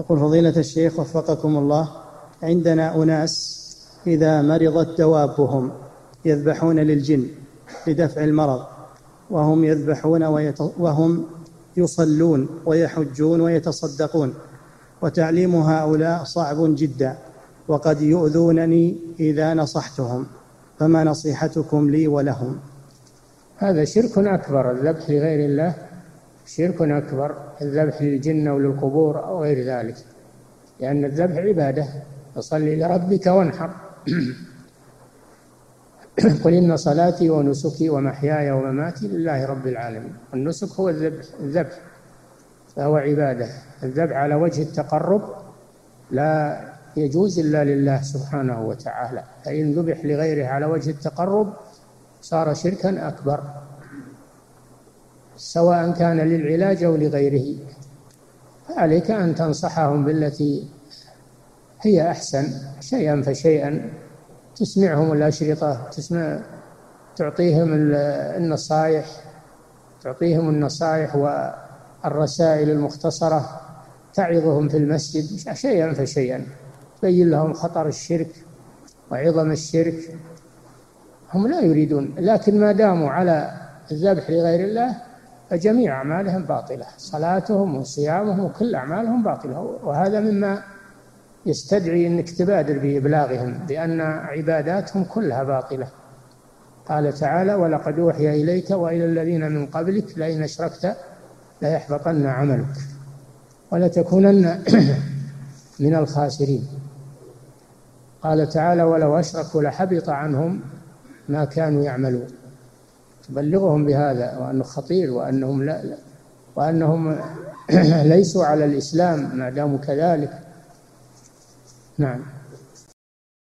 يقول فضيلة الشيخ وفقكم الله، عندنا أناس إذا مرضت دوابهم يذبحون للجن لدفع المرض، وهم يذبحون وهم يصلون ويحجون ويتصدقون، وتعليم هؤلاء صعب جدا وقد يؤذونني إذا نصحتهم، فما نصيحتكم لي ولهم؟ هذا شرك أكبر، الذبح لغير الله شرك أكبر، الذبح للجن وللقبور أو غير ذلك، لأن الذبح عبادة، فصل لربك وانحر. قل إن صلاتي ونسكي ومحياي ومماتي لله رب العالمين. النسك هو الذبح فهو عبادة. الذبح على وجه التقرب لا يجوز إلا لله سبحانه وتعالى، فإن ذبح لغيره على وجه التقرب صار شركا أكبر، سواء كان للعلاج أو لغيره. فعليك أن تنصحهم بالتي هي أحسن شيئا فشيئا، تسمعهم الأشرطة، تعطيهم النصائح والرسائل المختصرة، تعظهم في المسجد شيئا فشيئا، تبين لهم خطر الشرك وعظم الشرك. هم لا يريدون، لكن ما داموا على الذبح لغير الله فجميع أعمالهم باطلة، صلاتهم وصيامهم وكل أعمالهم باطلة، وهذا مما يستدعي أنك تبادر بإبلاغهم بأن عباداتهم كلها باطلة. قال تعالى: ولقد أوحي إليك وإلى الذين من قبلك لئن أشركت ليحبطن عملك ولتكونن من الخاسرين. قال تعالى: ولو أشركوا لحبط عنهم ما كانوا يعملون. تبلغهم بهذا وأنه خطير، وأنهم ليسوا على الإسلام ما داموا كذلك. نعم.